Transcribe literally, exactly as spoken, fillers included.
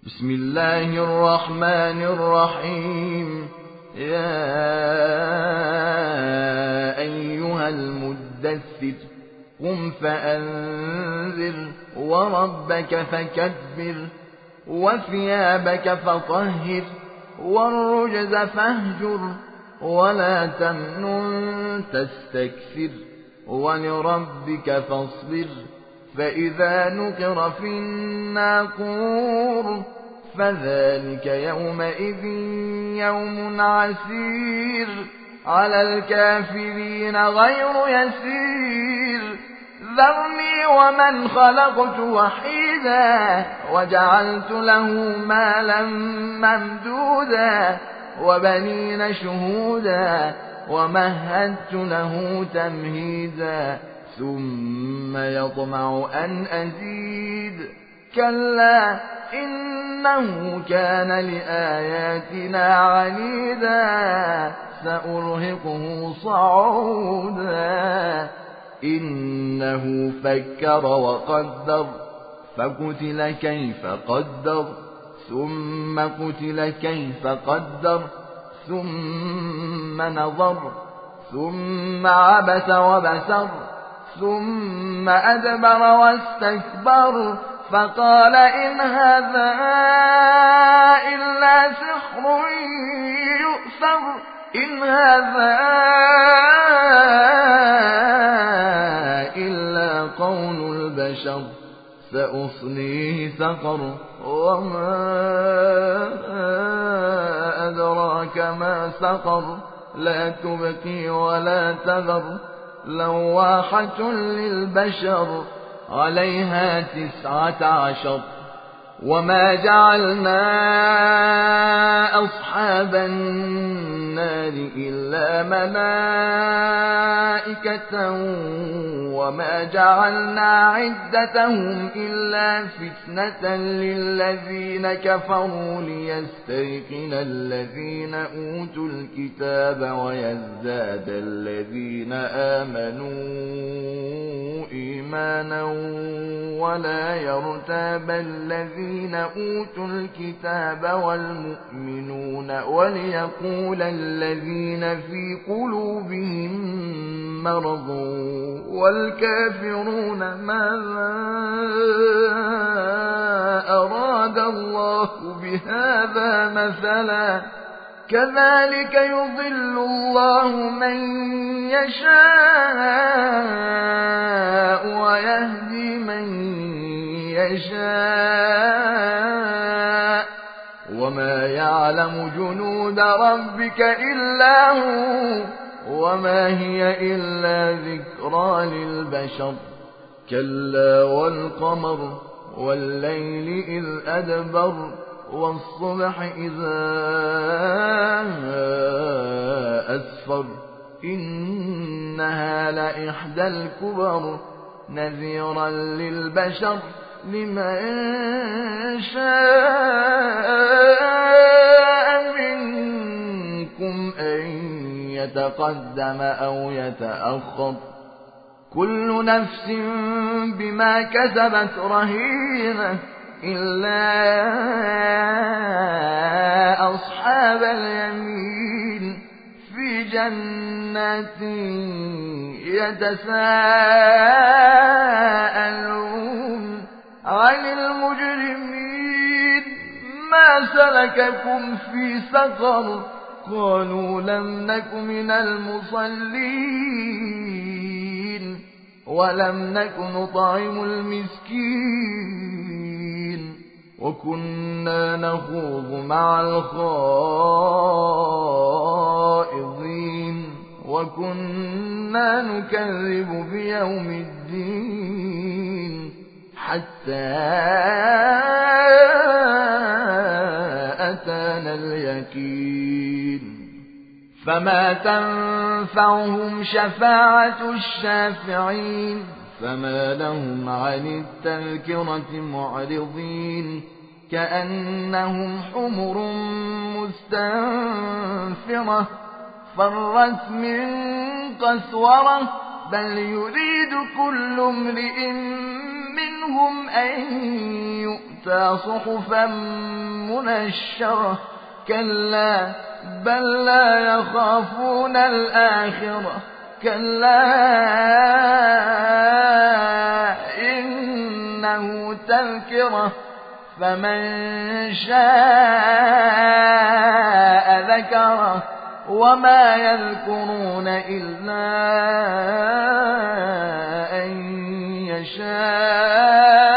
بسم الله الرحمن الرحيم. يا أيها المدثر قم فأنذر وربك فكبر وثيابك فطهر والرجز فاهجر ولا تمنن تستكثر ولربك فاصبر. فإذا نقر في الناقور فذلك يومئذ يوم عسير على الكافرين غير يسير. ذرني ومن خلقت وحيدا وجعلت له مالا ممدودا وبنين شهودا ومهدت له تمهيدا ثم يطمع أن أزيد. كلا إنه كان لآياتنا عنيدا سأرهقه صعودا. إنه فكر وقدر فقتل كيف قدر ثم قتل كيف قدر ثم نظر ثم عبس وبسر ثم أدبر واستكبر فقال إن هذا إلا سحر يؤثر إن هذا إلا قول البشر سأصليه سقر وما أدراك ما سقر لا تبكي ولا تذر لواحة للبشر عليها تسعة عشر. وما جعلنا أصحاب النار إلا ملائكة وما جعلنا عدتهم إلا فتنة للذين كفروا ليستيقن الذين أوتوا الكتاب ويزداد الذين آمنوا إيمانا ولا يرتاب الذين أوتوا الكتاب والمؤمنون وليقول الذين في قلوبهم مرض والكافرون ماذا أراد الله بهذا مثلا كذلك يضل الله من يشاء ويهدي من يشاء وما يعلم جنود ربك إلا هو وما هي إلا ذكرى للبشر. كلا والقمر والليل إذ أدبر والصبح إذا أسفر إنها لإحدى الكبر نذيرا للبشر لمن شاء منكم أن يتقدم أو يتأخر كل نفس بما كسبت رهينة إلا أصحاب اليمين في جنات يتساءلون عن المجرمين ما سلككم في سقر قالوا لم نك من المصلين ولم نك نطعم المسكين وكنا نخوض مع الخائضين وكنا نكذب بيوم الدين حتى أتانا اليقين فما تنفعهم شفاعة الشافعين فما لهم عن التذكرة معرضين كأنهم حمر مستنفرة فرت من قسورة بل يريد كل امرئ منهم أن يؤتى صحفا منشرة كلا بل لا يخافون الآخرة كلا إنه تذكرة فمن شاء ذكره وما يذكرون إلا أن يشاء